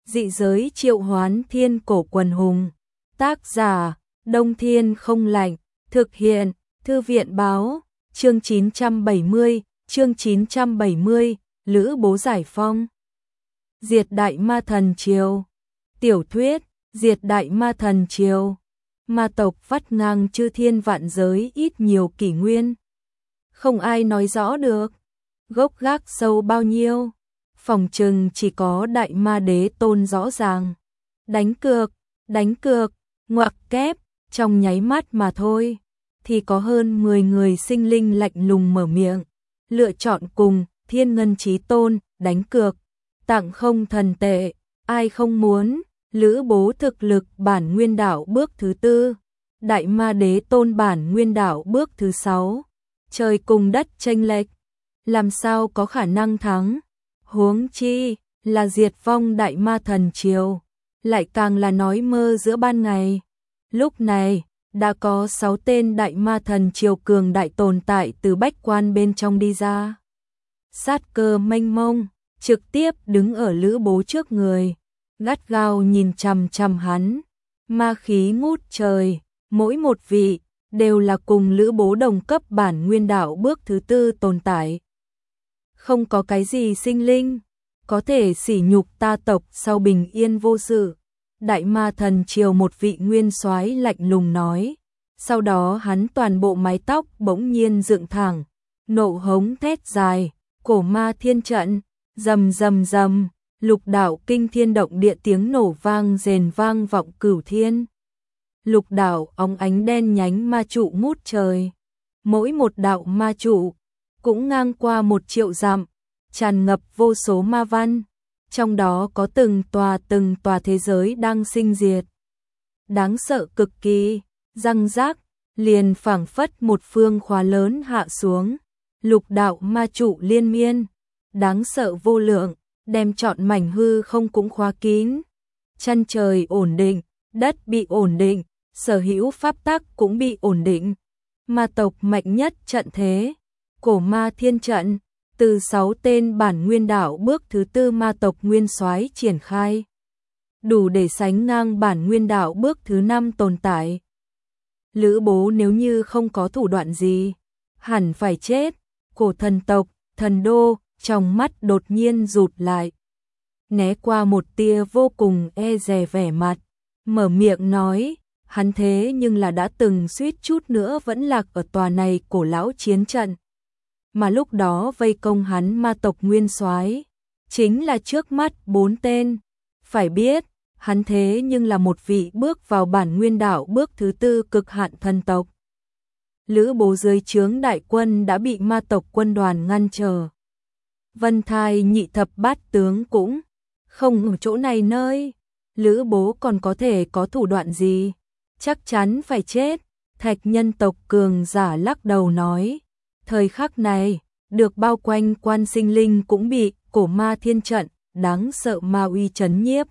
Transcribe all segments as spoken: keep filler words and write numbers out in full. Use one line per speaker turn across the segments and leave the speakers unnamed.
Dị giới triệu hoán thiên cổ quần hùng. Tác giả, Đông Thiên không lạnh. Thực hiện, Thư viện báo. Chương chín trăm bảy mươi, chương chín trăm bảy mươi, Lữ Bố giải phong. Diệt Đại Ma Thần Triều. Tiểu thuyết, Diệt Đại Ma Thần Triều. Ma tộc vắt ngang chư thiên vạn giới ít nhiều kỷ nguyên. Không ai nói rõ được. Gốc gác sâu bao nhiêu. Phòng trừng chỉ có Đại Ma Đế Tôn rõ ràng. Đánh cược, đánh cược, ngoặc kép, trong nháy mắt mà thôi. Thì có hơn mười người sinh linh lạnh lùng mở miệng. Lựa chọn cùng, Thiên Ngân Chí Tôn, đánh cược. Tặng không thần tệ, ai không muốn. Lữ Bố thực lực bản nguyên đạo bước thứ tư. Đại Ma Đế Tôn bản nguyên đạo bước thứ sáu. Trời cùng đất chênh lệch, làm sao có khả năng thắng. Huống chi là diệt vong Đại Ma Thần Triều, lại càng là nói mơ giữa ban ngày. Lúc này đã có sáu tên Đại Ma Thần Triều cường đại tồn tại từ bách quan bên trong đi ra. Sát cơ mênh mông, trực tiếp đứng ở Lữ Bố trước người, gắt gao nhìn chằm chằm hắn. Ma khí ngút trời, mỗi một vị đều là cùng Lữ Bố đồng cấp bản nguyên đạo bước thứ tư tồn tại. Không có cái gì sinh linh có thể sỉ nhục ta tộc sau bình yên vô sự. Đại Ma Thần Triều một vị nguyên soái lạnh lùng nói. Sau đó hắn toàn bộ mái tóc bỗng nhiên dựng thẳng, nộ hống thét dài, cổ ma thiên trận, rầm rầm rầm, lục đạo kinh thiên động địa tiếng nổ vang rền vang vọng cửu thiên. Lục đạo óng ánh đen nhánh ma trụ ngút trời, mỗi một đạo ma trụ cũng ngang qua một triệu dặm, tràn ngập vô số ma văn, trong đó có từng tòa từng tòa thế giới đang sinh diệt. Đáng sợ cực kỳ, răng rác, liền phảng phất một phương khóa lớn hạ xuống, lục đạo ma trụ liên miên, đáng sợ vô lượng, đem trọn mảnh hư không cũng khóa kín. Chân trời ổn định, đất bị ổn định, sở hữu pháp tắc cũng bị ổn định. Ma tộc mạnh nhất trận thế, cổ ma thiên trận, từ sáu tên bản nguyên đạo bước thứ tư ma tộc nguyên soái triển khai, đủ để sánh ngang bản nguyên đạo bước thứ năm tồn tại. Lữ Bố nếu như không có thủ đoạn gì, hẳn phải chết. Cổ thần tộc, thần đô, trong mắt đột nhiên rụt lại, né qua một tia vô cùng e dè vẻ mặt, mở miệng nói, hắn thế nhưng là đã từng suýt chút nữa vẫn lạc ở tòa này cổ lão chiến trận. Mà lúc đó vây công hắn ma tộc nguyên soái chính là trước mắt bốn tên. Phải biết, hắn thế nhưng là một vị bước vào bản nguyên đạo bước thứ tư cực hạn thần tộc. Lữ Bố dưới trướng đại quân đã bị ma tộc quân đoàn ngăn trở. Vân Thai nhị thập bát tướng cũng không ở chỗ này nơi. Lữ Bố còn có thể có thủ đoạn gì? Chắc chắn phải chết. Thạch nhân tộc cường giả lắc đầu nói. Thời khắc này, được bao quanh quan sinh linh cũng bị cổ ma thiên trận, đáng sợ ma uy trấn nhiếp.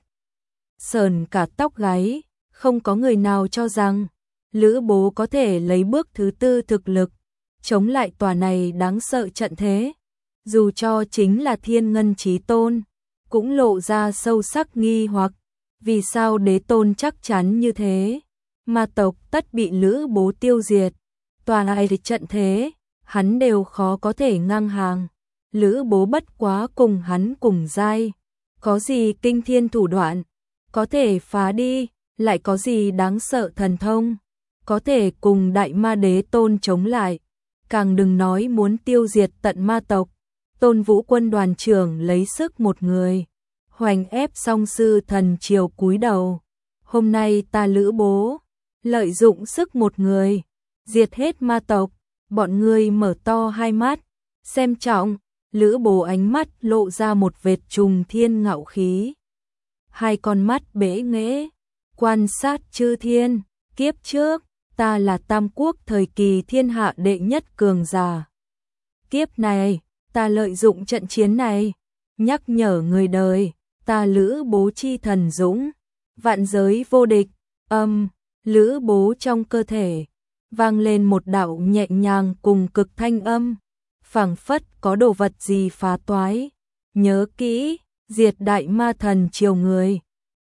Sờn cả tóc gáy, không có người nào cho rằng Lữ Bố có thể lấy bước thứ tư thực lực chống lại tòa này đáng sợ trận thế. Dù cho chính là Thiên Ngân Chí Tôn cũng lộ ra sâu sắc nghi hoặc, vì sao đế tôn chắc chắn như thế? Ma tộc tất bị Lữ Bố tiêu diệt, tòa này trận thế hắn đều khó có thể ngang hàng. Lữ Bố bất quá cùng hắn cùng giai, có gì kinh thiên thủ đoạn có thể phá đi, lại có gì đáng sợ thần thông có thể cùng Đại Ma Đế Tôn chống lại, càng đừng nói muốn tiêu diệt tận ma tộc. Tôn Vũ quân đoàn trưởng lấy sức một người, hoành ép song sư thần triều cúi đầu. Hôm nay ta Lữ Bố, lợi dụng sức một người, diệt hết ma tộc. Bọn ngươi mở to hai mắt, xem trọng. Lữ Bố ánh mắt lộ ra một vệt trùng thiên ngạo khí. Hai con mắt bẽ nghễ, quan sát chư thiên. Kiếp trước, ta là Tam Quốc thời kỳ thiên hạ đệ nhất cường giả. Kiếp này, ta lợi dụng trận chiến này, nhắc nhở người đời, ta Lữ Bố chi thần dũng, vạn giới vô địch. Âm, Lữ Bố trong cơ thể vang lên một đạo nhẹ nhàng cùng cực thanh âm, phảng phất có đồ vật gì phá toái. Nhớ kỹ, diệt Đại Ma Thần Triều người,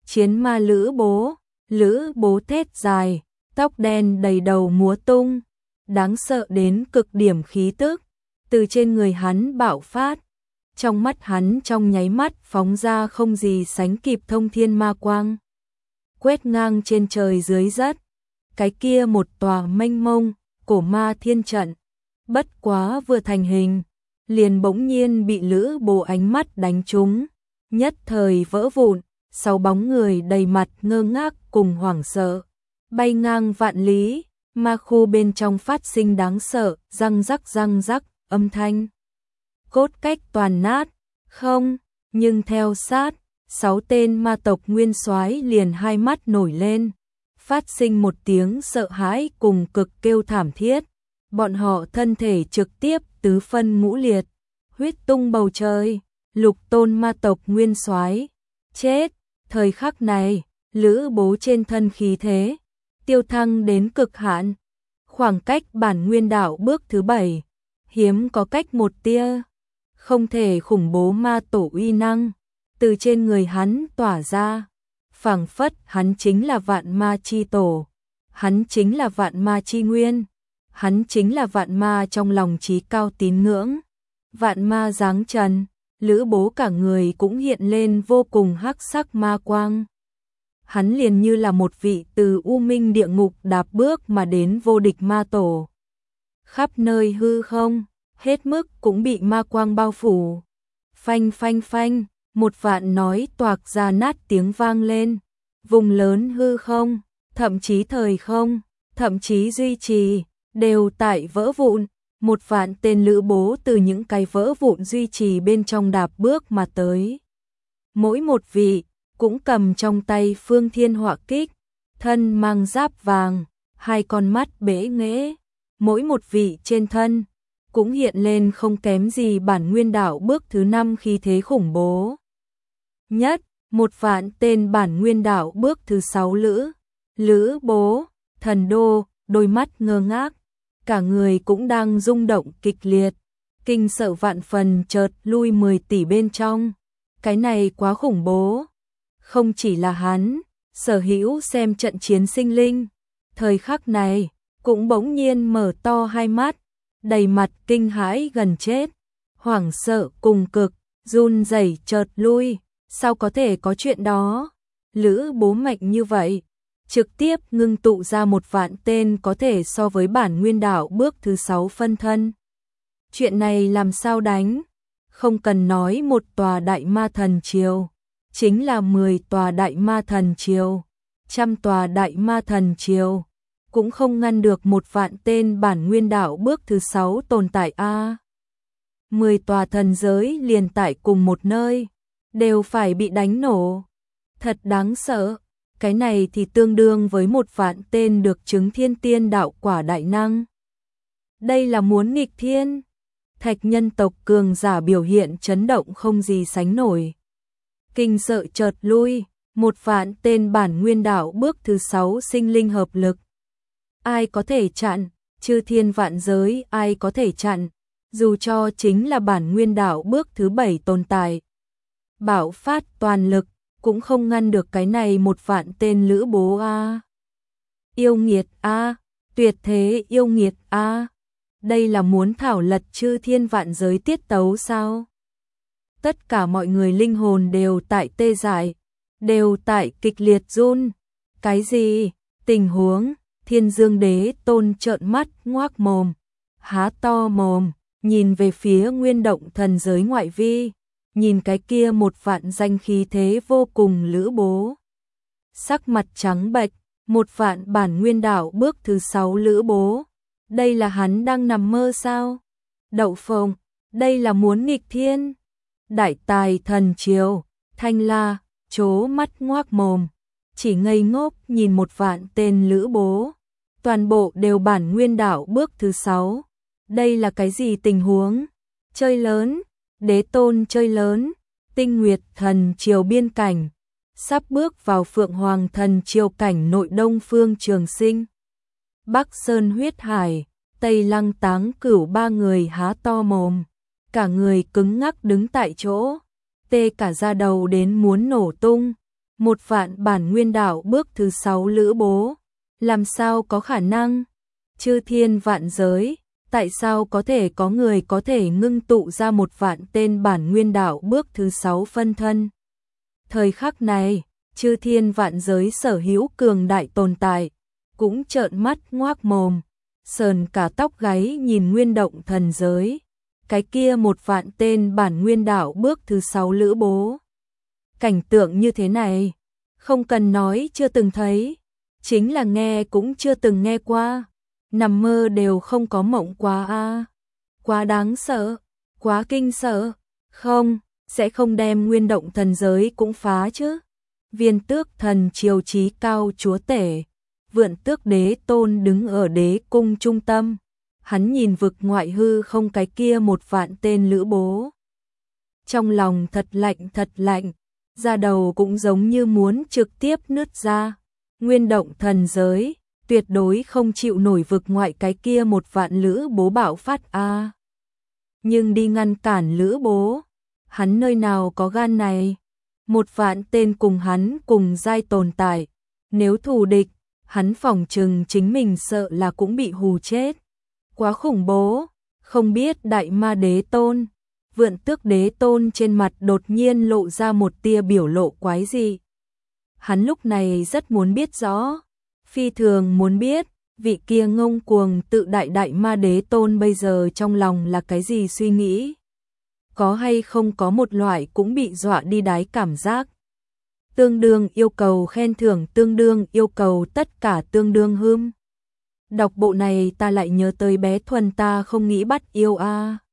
chiến ma Lữ Bố, Lữ Bố thét dài, tóc đen đầy đầu múa tung, đáng sợ đến cực điểm khí tức, từ trên người hắn bạo phát, trong mắt hắn trong nháy mắt phóng ra không gì sánh kịp thông thiên ma quang, quét ngang trên trời dưới đất, cái kia một tòa mênh mông, cổ ma thiên trận, bất quá vừa thành hình, liền bỗng nhiên bị Lữ Bố ánh mắt đánh trúng, nhất thời vỡ vụn, sáu bóng người đầy mặt ngơ ngác cùng hoảng sợ, bay ngang vạn lý, ma khu bên trong phát sinh đáng sợ, răng rắc răng rắc, âm thanh. Cốt cách toàn nát, không, nhưng theo sát, sáu tên ma tộc nguyên soái liền hai mắt nổi lên, phát sinh một tiếng sợ hãi cùng cực kêu thảm thiết, bọn họ thân thể trực tiếp tứ phân ngũ liệt, huyết tung bầu trời, lục tôn ma tộc nguyên soái chết. Thời khắc này, Lữ Bố trên thân khí thế tiêu thăng đến cực hạn, khoảng cách bản nguyên đạo bước thứ bảy, hiếm có cách một tia, không thể khủng bố ma tổ uy năng từ trên người hắn tỏa ra, phảng phất hắn chính là vạn ma chi tổ, hắn chính là vạn ma chi nguyên, hắn chính là vạn ma trong lòng trí cao tín ngưỡng, vạn ma giáng trần. Lữ Bố cả người cũng hiện lên vô cùng hắc sắc ma quang. Hắn liền như là một vị từ u minh địa ngục đạp bước mà đến vô địch ma tổ. Khắp nơi hư không, hết mức cũng bị ma quang bao phủ. Phanh phanh phanh, một vạn nói toạc ra nát tiếng vang lên. Vùng lớn hư không, thậm chí thời không, thậm chí duy trì, đều tại vỡ vụn. Một vạn tên Lữ Bố từ những cái vỡ vụn duy trì bên trong đạp bước mà tới. Mỗi một vị cũng cầm trong tay phương thiên họa kích, thân mang giáp vàng, hai con mắt bế nghễ. Mỗi một vị trên thân cũng hiện lên không kém gì bản nguyên đạo bước thứ năm khí thế khủng bố. Nhất, một vạn tên bản nguyên đạo bước thứ sáu Lữ, Lữ Bố, thần đô, đôi mắt ngơ ngác. Cả người cũng đang rung động kịch liệt, kinh sợ vạn phần chợt lui mười tỷ bên trong. Cái này quá khủng bố. Không chỉ là hắn, sở hữu xem trận chiến sinh linh. Thời khắc này, cũng bỗng nhiên mở to hai mắt, đầy mặt kinh hãi gần chết. Hoảng sợ cùng cực, run rẩy chợt lui. Sao có thể có chuyện đó? Lữ Bố mạnh như vậy. Trực tiếp ngưng tụ ra một vạn tên có thể so với bản nguyên đạo bước thứ sáu phân thân. Chuyện này làm sao đánh? Không cần nói một tòa đại ma thần triều, chính là mười tòa đại ma thần triều, trăm tòa đại ma thần triều, cũng không ngăn được một vạn tên bản nguyên đạo bước thứ sáu tồn tại a. Mười tòa thần giới liền tại cùng một nơi, đều phải bị đánh nổ. Thật đáng sợ. Cái này thì tương đương với một vạn tên được chứng thiên tiên đạo quả đại năng. Đây là muốn nghịch thiên. Thạch nhân tộc cường giả biểu hiện chấn động không gì sánh nổi. Kinh sợ chợt lui, một vạn tên bản nguyên đạo bước thứ sáu sinh linh hợp lực. Ai có thể chặn, chư thiên vạn giới ai có thể chặn, dù cho chính là bản nguyên đạo bước thứ bảy tồn tại. Bạo phát toàn lực. Cũng không ngăn được cái này một vạn tên Lữ Bố a. Yêu nghiệt a, tuyệt thế yêu nghiệt a. Đây là muốn thảo lật chư thiên vạn giới tiết tấu sao? Tất cả mọi người linh hồn đều tại tê dại, đều tại kịch liệt run. Cái gì? Tình huống? Thiên Dương Đế Tôn trợn mắt ngoác mồm, há to mồm, nhìn về phía Nguyên Động thần giới ngoại vi. Nhìn cái kia một vạn danh khí thế vô cùng Lữ Bố. Sắc mặt trắng bệch, một vạn bản nguyên đạo bước thứ sáu Lữ Bố. Đây là hắn đang nằm mơ sao? Đậu phộng, đây là muốn nghịch thiên. Đại tài thần triều, Thanh La, chố mắt ngoác mồm, chỉ ngây ngốc nhìn một vạn tên Lữ Bố. Toàn bộ đều bản nguyên đạo bước thứ sáu. Đây là cái gì tình huống? Chơi lớn. Đế Tôn chơi lớn, Tinh Nguyệt thần triều biên cảnh, sắp bước vào Phượng Hoàng thần triều cảnh nội Đông Phương Trường Sinh. Bắc Sơn huyết hải, Tây Lăng Táng Cửu ba người há to mồm, cả người cứng ngắc đứng tại chỗ, tê cả da đầu đến muốn nổ tung. Một vạn bản nguyên đạo bước thứ sáu lữ bố, làm sao có khả năng? Chư thiên vạn giới, tại sao có thể có người có thể ngưng tụ ra một vạn tên bản nguyên đạo bước thứ sáu phân thân? Thời khắc này, chư thiên vạn giới sở hữu cường đại tồn tại, cũng trợn mắt ngoác mồm, sờn cả tóc gáy nhìn Nguyên Động thần giới. Cái kia một vạn tên bản nguyên đạo bước thứ sáu lữ bố. Cảnh tượng như thế này, không cần nói chưa từng thấy, chính là nghe cũng chưa từng nghe qua, nằm mơ đều không có mộng quá a. Quá đáng sợ, quá kinh sợ, không, sẽ không đem Nguyên Động thần giới cũng phá chứ. Viên Tước thần triều chí cao chúa tể, Vượn Tước đế tôn đứng ở đế cung trung tâm, hắn nhìn vực ngoại hư không cái kia một vạn tên lữ bố. Trong lòng thật lạnh thật lạnh, da đầu cũng giống như muốn trực tiếp nứt ra. Nguyên Động thần giới, tuyệt đối không chịu nổi vực ngoại cái kia một vạn lữ bố bạo phát a. Nhưng đi ngăn cản lữ bố, hắn nơi nào có gan này? Một vạn tên cùng hắn cùng giai tồn tại, nếu thù địch, hắn phỏng chừng chính mình sợ là cũng bị hù chết. Quá khủng bố, không biết đại ma đế tôn, Vượn Tước đế tôn trên mặt đột nhiên lộ ra một tia biểu lộ quái dị. Hắn lúc này rất muốn biết rõ, phi thường muốn biết, vị kia ngông cuồng tự đại đại ma đế tôn bây giờ trong lòng là cái gì suy nghĩ. Có hay không có một loại cũng bị dọa đi đáy cảm giác. Tương đương yêu cầu khen thưởng, tương đương yêu cầu tất cả tương đương hưm. Đọc bộ này ta lại nhớ tới bé Thuần ta không nghĩ bắt yêu a.